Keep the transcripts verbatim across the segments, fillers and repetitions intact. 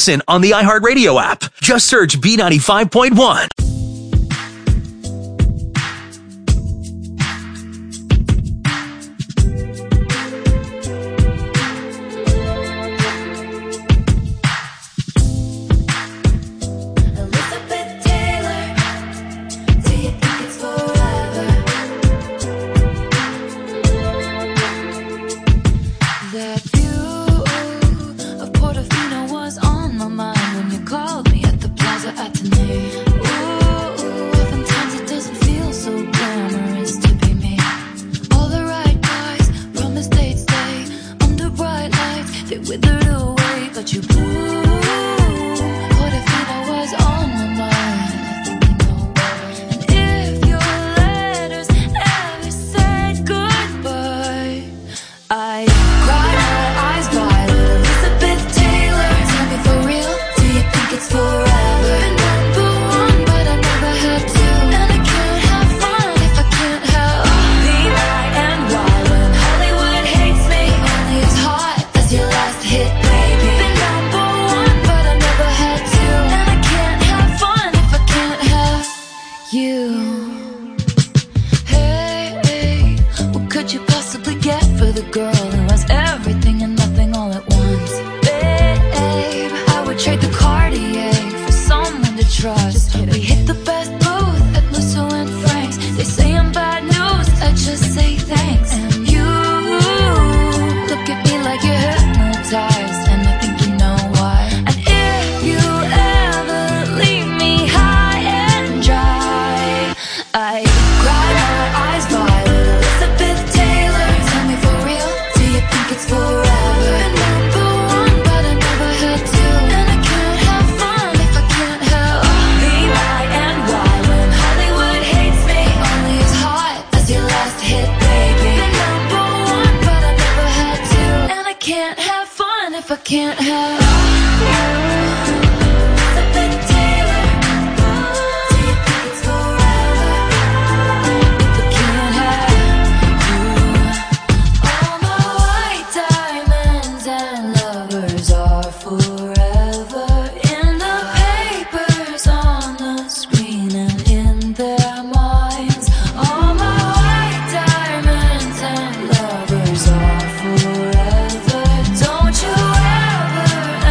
listen on the iHeartRadio app. Just search B ninety-five point one. Don't you ever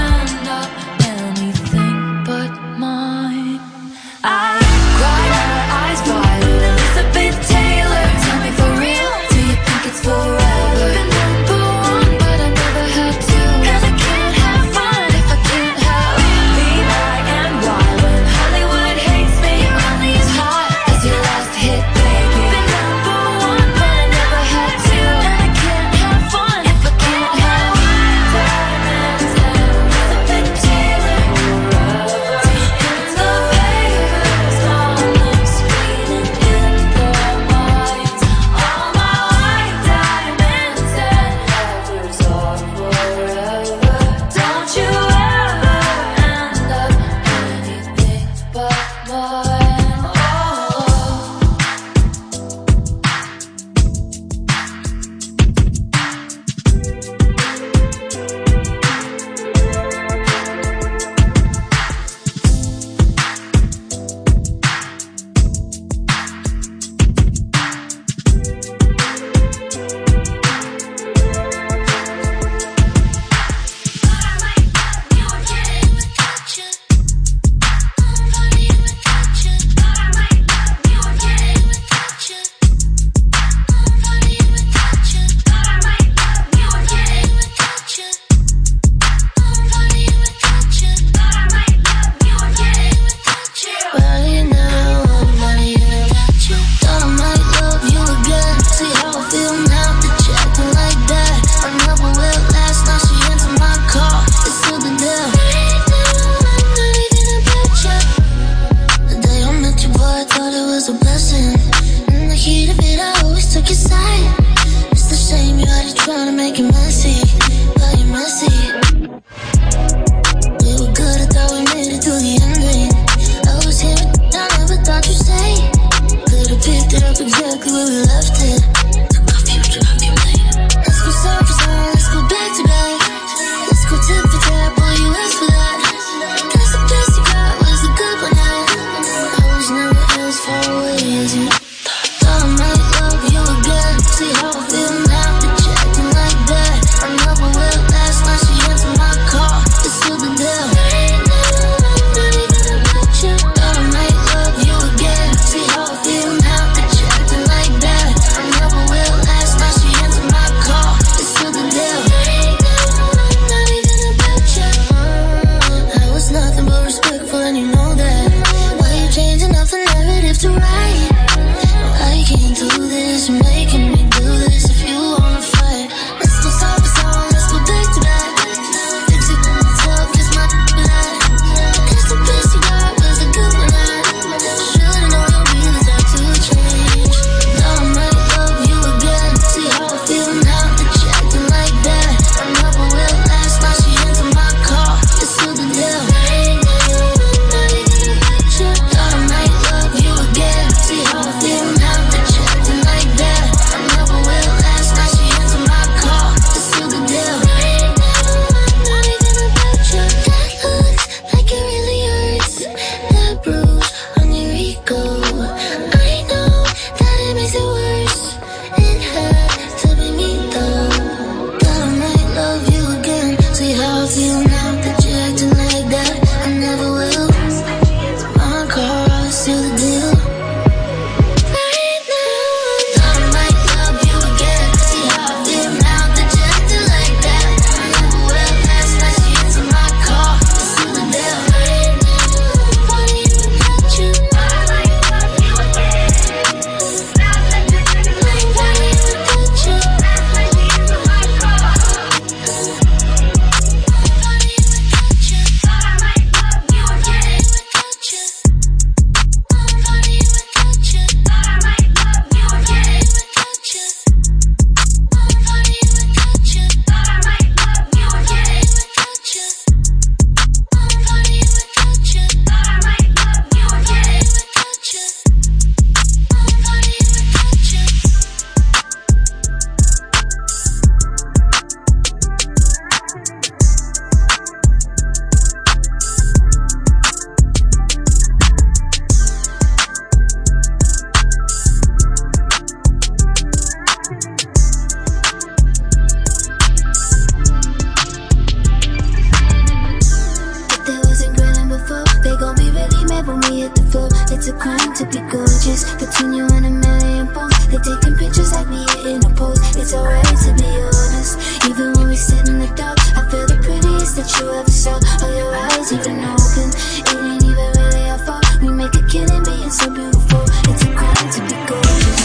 It's a crime to be gorgeous. Between you and a million posts, they taking pictures like me in a pose. It's alright to be honest. Even when we sit in the dark, I feel the prettiest that you ever saw. All your eyes even open. It ain't even really our fault. We make a killing being so beautiful. It's a crime to be gorgeous.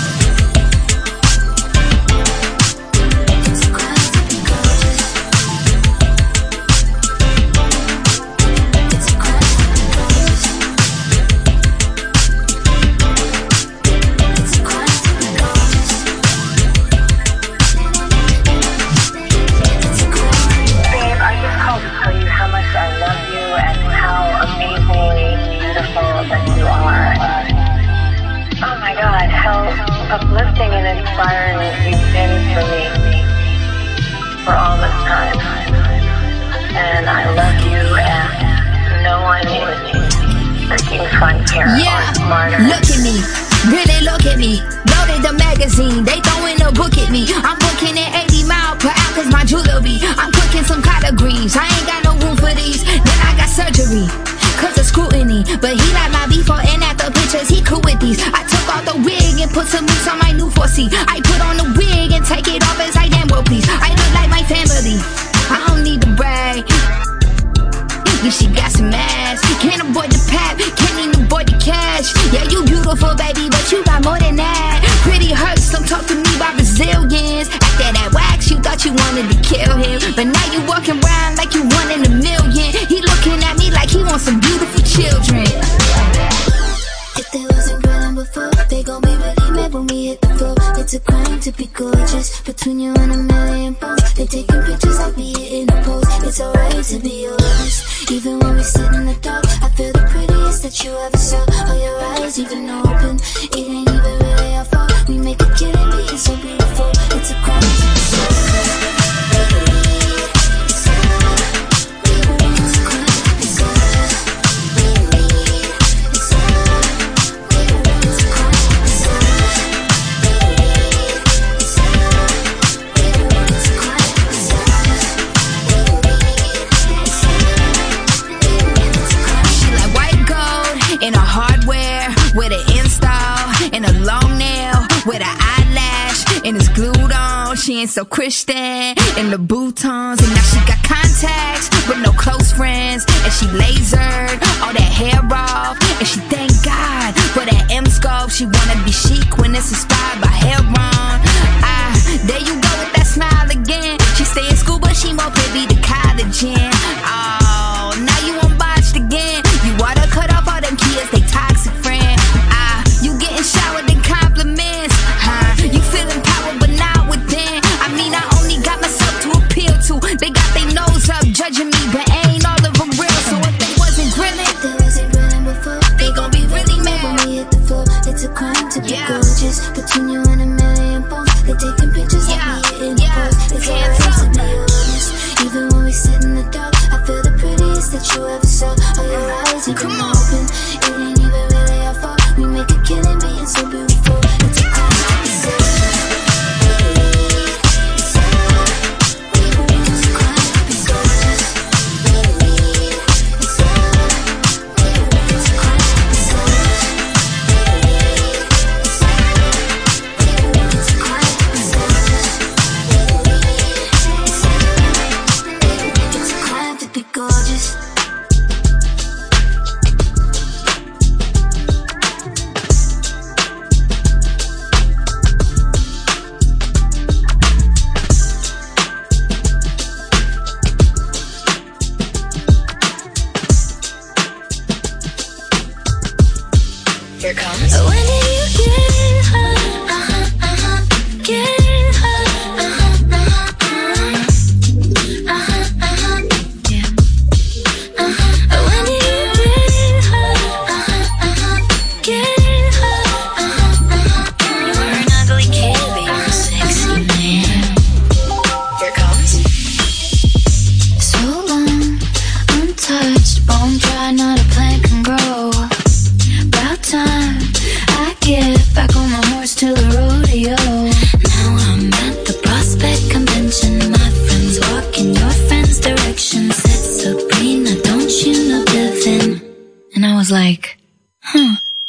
It's a crime to be gorgeous. It's a crime to be gorgeous. It's a crime to be gorgeous. It's a crime. Babe, I just called to tell you how much I love you and how amazingly beautiful that you are. Oh my God, how uplifting and inspiring you've been for me for all this time. And I love you, and no one is freaking funnier or smarter. Look at me, really look at me. Loaded the magazine, they throwing a book at me. I'm booking at eighty miles per hour cause my jewelry. I'm cooking some collard greens, I ain't got no room for these. Then I got surgery, cause of scrutiny. But he like my before and after pictures, he cool with these. I took off the wig and put some mousse on my new four C. I put on the wig and take it off as I damn well please. I look like my family, I don't need to brag. Yeah, she got some ass. Can't avoid the pap, can't even avoid the cash. Yeah, you beautiful, baby, but you got more than that. Pretty hurts, don't talk to me about Brazilians. After that wax, you thought you wanted to kill him, but now you walking around like you one in a million. He looking at me like he wants some beautiful children. If they wasn't grilling before, they gon' be really mad when we hit the floor. It's a crime to be gorgeous. Between you and a million posts, they taking pictures like me in a pose. It's alright to be honest. Even when we sit in the dark, I feel the prettiest that you ever saw. All your eyes even open. It ain't even really our fault. We make a killing being so beautiful. It's a crime to be gorgeous. In a hardware, with an install, and a long nail, with an eyelash, and it's glued on. She ain't so Christian, in the boutons, and now she got contacts, with no close friends, and she lasered all that hair off, and she thank God for that M-scope. She wanna be chic when it's inspired by Heron. Ah, there you go with that smile again. She stay in school, but she more privy to college in. Oh, now you unbotched again. You water cut off all them kids, they toxic friend. Ah, you getting showered in compliments. Huh? You feeling power, but not within. I mean, I only got myself to appeal to. They got their nose up, judging me, but ain't all of them real. So if they wasn't grilling, if they wasn't grilling before, they gon' be really mad when we hit the floor. It's a crime to be yeah. gorgeous. Between you and a million posts, they taking pictures yeah. like me in a yeah. pose. It's alright to be honest. Even when we sit in the dark, I feel the prettiest that you ever saw. All your eyes even open. It ain't even really our fault. We make a killing being so beautiful. It's a crime to be gorgeous. It's a crime to be gorgeous. It's a crime to be gorgeous. It's a crime to be gorgeous. It's a crime to be gorgeous. Here comes. When did you get her? Uh-huh, uh-huh. Get her? Uh-huh, uh-huh, uh-huh. Uh-huh, uh-huh. Yeah. Uh-huh. When did you get her? Uh-huh, uh-huh. Get her? Uh-huh, uh-huh. You were an ugly kid, but you're a sexy man. Here comes. So long, untouched, bone dry, not a plant can grow. About time I get back on my horse to the rodeo. Now I'm at the Prospect Convention. My friends walk in your friend's direction. Said Sabrina, don't you know Devin? And I was like, huh,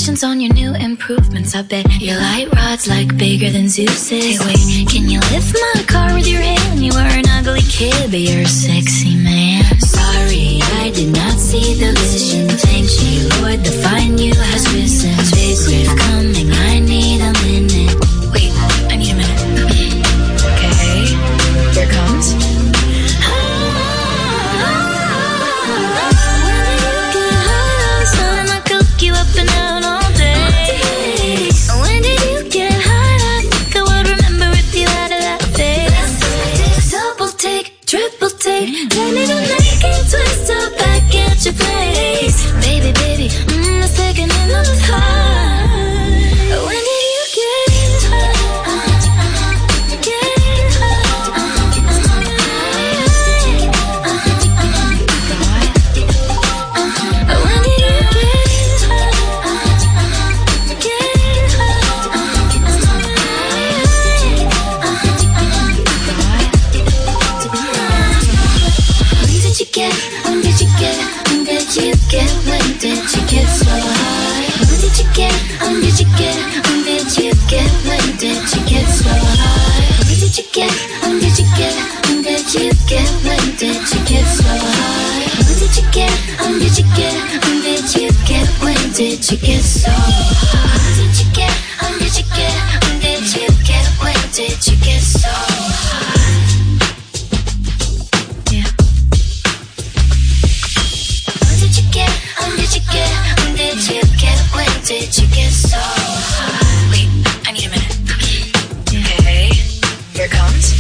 Congratulations on your new improvements. I bet your light rod's like bigger than Zeus's. Hey, wait, can you lift my car with your hand? You were an ugly kid, but you're a sexy man. Sorry, I did not see the vision. Thank you, Lord, the fine you has risen. Big riff coming, I need a minute. Wait, I need a minute. Okay, here it comes. Triple take, turn it on like a twist up back at your place. Baby, baby, mmm, a second in the time. When did you get high? Get high? When did you get high? Get Get, when did you get, when did you get, when did you get so high? When did you get, when did you get, when did you get, when did you get so high? When did you get, when did you get, when did you get, when did you get so high? When did you get, when did you get, when did you get, when did you get so high? When did you get, when did you get, when did you get, when did you get so high? When did you get, when did you get, when did you get so high? Wait, I need a minute. Okay, here it comes.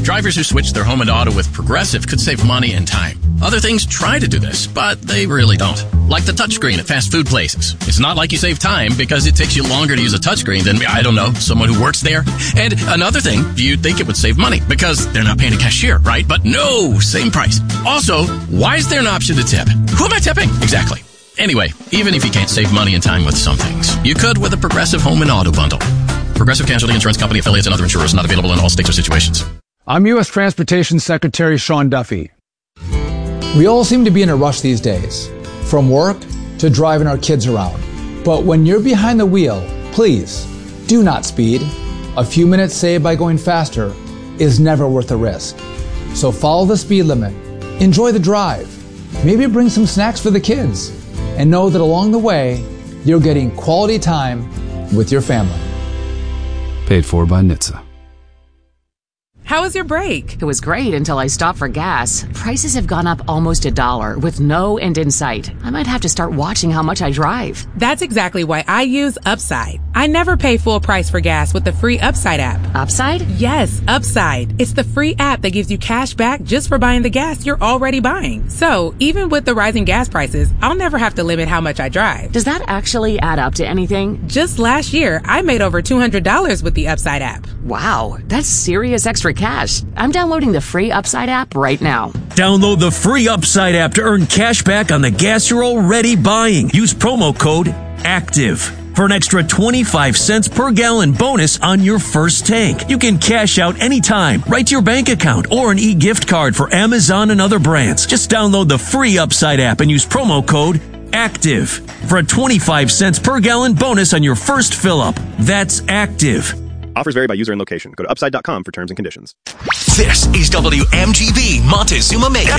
Drivers who switch their home and auto with Progressive could save money and time. Other things try to do this, but they really don't. Like the touchscreen at fast food places. It's not like you save time because it takes you longer to use a touchscreen than, I don't know, someone who works there. And another thing, you'd think it would save money because they're not paying a cashier, right? But no, same price. Also, why is there an option to tip? Who am I tipping? Exactly. Anyway, even if you can't save money and time with some things, you could with a Progressive Home and Auto Bundle. Progressive Casualty Insurance Company, affiliates, and other insurers not available in all states or situations. I'm U S Transportation Secretary Sean Duffy. We all seem to be in a rush these days, from work to driving our kids around. But when you're behind the wheel, please do not speed. A few minutes saved by going faster is never worth the risk. So follow the speed limit, enjoy the drive, maybe bring some snacks for the kids, and know that along the way, you're getting quality time with your family. Paid for by N H T S A. How was your break? It was great until I stopped for gas. Prices have gone up almost a dollar with no end in sight. I might have to start watching how much I drive. That's exactly why I use Upside. I never pay full price for gas with the free Upside app. Upside? Yes, Upside. It's the free app that gives you cash back just for buying the gas you're already buying. So, even with the rising gas prices, I'll never have to limit how much I drive. Does that actually add up to anything? Just last year, I made over two hundred dollars with the Upside app. Wow, that's serious extra cash. I'm downloading the free Upside app right now. Download the free Upside app to earn cash back on the gas you're already buying. Use promo code ACTIVE for an extra twenty-five cents per gallon bonus on your first tank. You can cash out anytime, right to your bank account, or an e-gift card for Amazon and other brands. Just download the free Upside app and use promo code ACTIVE for a twenty-five cents per gallon bonus on your first fill-up. That's ACTIVE. Offers vary by user and location. Go to upside dot com for terms and conditions. This is W M G B Montezuma Maine,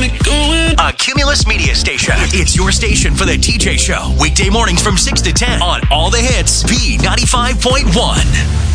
a Cumulus media station. It's your station for the T J Show. Weekday mornings from six to ten on all the hits. B ninety-five point one.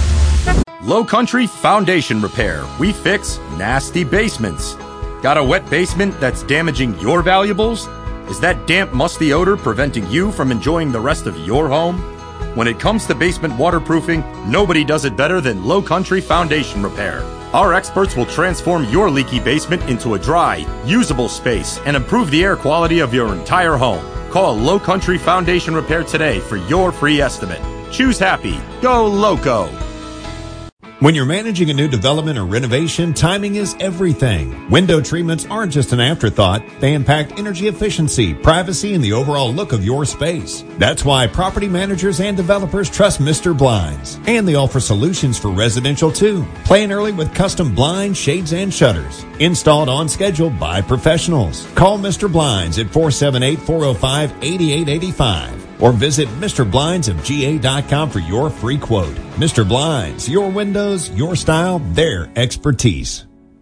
Low Country Foundation Repair. We fix nasty basements. Got a wet basement that's damaging your valuables? Is that damp, musty odor preventing you from enjoying the rest of your home? When it comes to basement waterproofing, nobody does it better than Low Country Foundation Repair. Our experts will transform your leaky basement into a dry, usable space and improve the air quality of your entire home. Call Low Country Foundation Repair today for your free estimate. Choose happy. Go Loco. When you're managing a new development or renovation, timing is everything. Window treatments aren't just an afterthought. They impact energy efficiency, privacy, and the overall look of your space. That's why property managers and developers trust Mister Blinds. And they offer solutions for residential too. Plan early with custom blinds, shades, and shutters. Installed on schedule by professionals. Call Mister Blinds at four seven eight, four oh five, eight eight eight five. Or visit Mister Blinds of G A dot com for your free quote. Mister Blinds, your windows, your style, their expertise.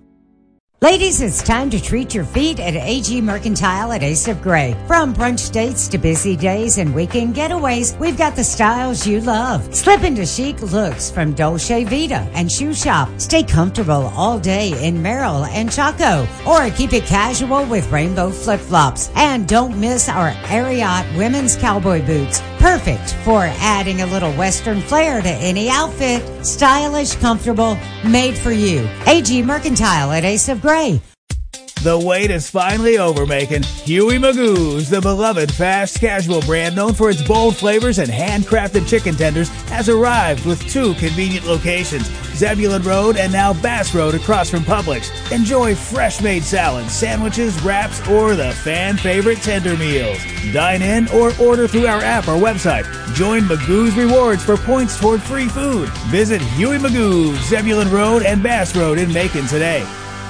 Ladies, it's time to treat your feet at A G Mercantile at Ace of Gray. From brunch dates to busy days and weekend getaways, we've got the styles you love. Slip into chic looks from Dolce Vita and Shoe Shop. Stay comfortable all day in Merrill and Chaco, or keep it casual with rainbow flip-flops. And don't miss our Ariat women's cowboy boots. Perfect for adding a little Western flair to any outfit. Stylish, comfortable, made for you. A G Mercantile at Ace of Gray. The wait is finally over, making Huey Magoo's, the beloved fast casual brand known for its bold flavors and handcrafted chicken tenders, has arrived with two convenient locations, Zebulon Road and now Bass Road across from Publix. Enjoy fresh-made salads, sandwiches, wraps, or the fan-favorite tender meals. Dine in or order through our app or website. Join Magoo's Rewards for points toward free food. Visit Huey Magoo's, Zebulon Road and Bass Road in Macon today.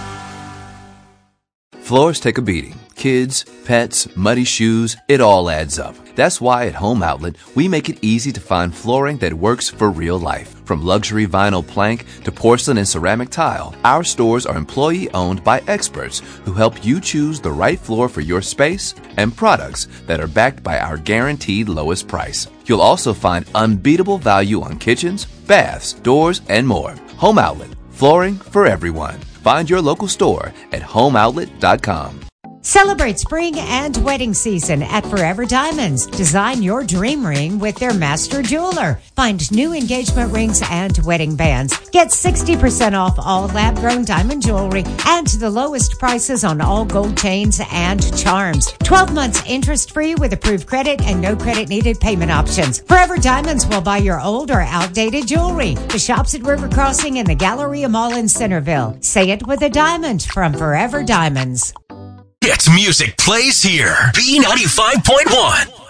Floors take a beating. Kids, pets, muddy shoes, it all adds up. That's why at Home Outlet, we make it easy to find flooring that works for real life. From luxury vinyl plank to porcelain and ceramic tile, our stores are employee-owned by experts who help you choose the right floor for your space and products that are backed by our guaranteed lowest price. You'll also find unbeatable value on kitchens, baths, doors, and more. Home Outlet, flooring for everyone. Find your local store at home outlet dot com. Celebrate spring and wedding season at Forever Diamonds. Design your dream ring with their master jeweler. Find new engagement rings and wedding bands. Get sixty percent off all lab-grown diamond jewelry and the lowest prices on all gold chains and charms. twelve months interest-free with approved credit and no credit needed payment options. Forever Diamonds will buy your old or outdated jewelry. The shops at River Crossing and the Galleria Mall in Centerville. Say it with a diamond from Forever Diamonds. Hits music plays here. B ninety-five point one.